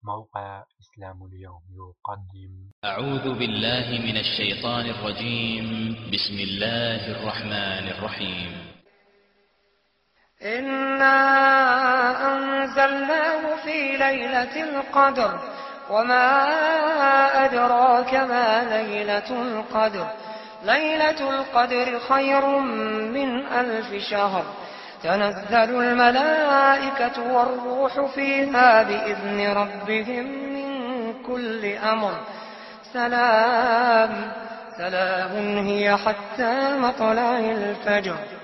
موقع إسلام اليوم يقدم. أعوذ بالله من الشيطان الرجيم. بسم الله الرحمن الرحيم. إنا أنزلناه في ليلة القدر وما أدراك ما ليلة القدر. ليلة القدر خير من 1000 شهر. تنزل الملائكة والروح فيها بإذن ربهم من كل أمر. سلام هي حتى مطلع الفجر.